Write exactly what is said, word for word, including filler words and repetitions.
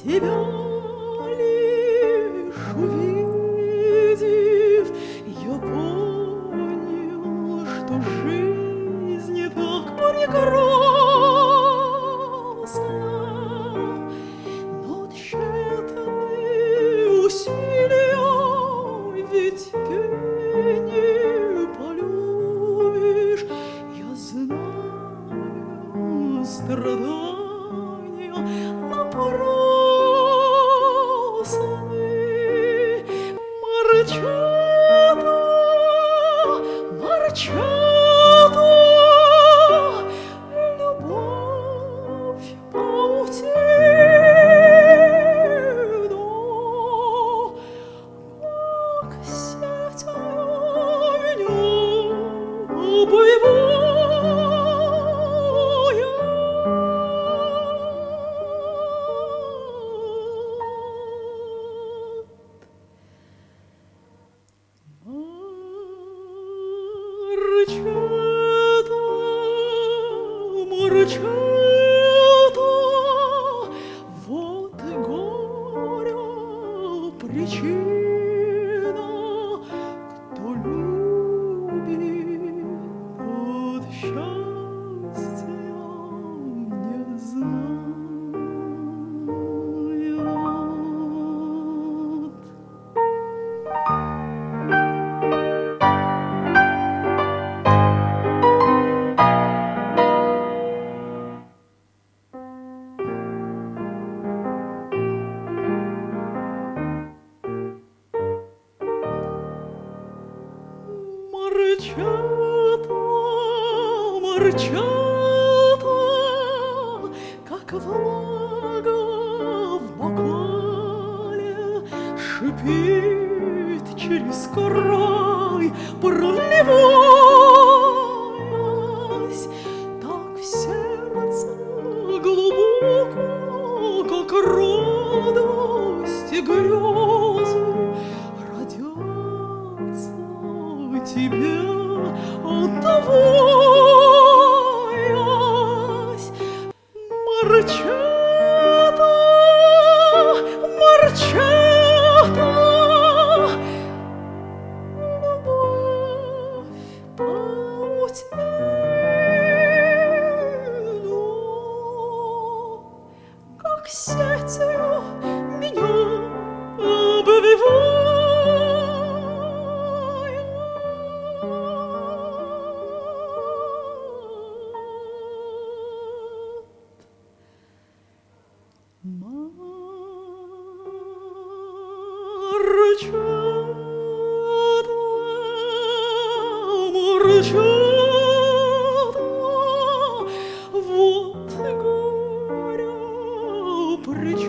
тебя лишь увидев, я понял, что жизнь так прекрасна, но тщетны усилия, ведь ты не полюбишь, я знаю страдания напрасны. Марчата, Марчата, любовь паутина, как сердце меня убивает. Марчата, Марчата, вот и горя причина, кто любит, тот счастья не знает. Марчата, Марчата, как влага в бокале, шипит через край, проливаясь, так в сердце глубоко, как радость и грезы родятся тебе отдаваясь. Марчата, Марчата, любовь паутину, как сетью меня обвивает. Марчата, Марчата, вот горя причина.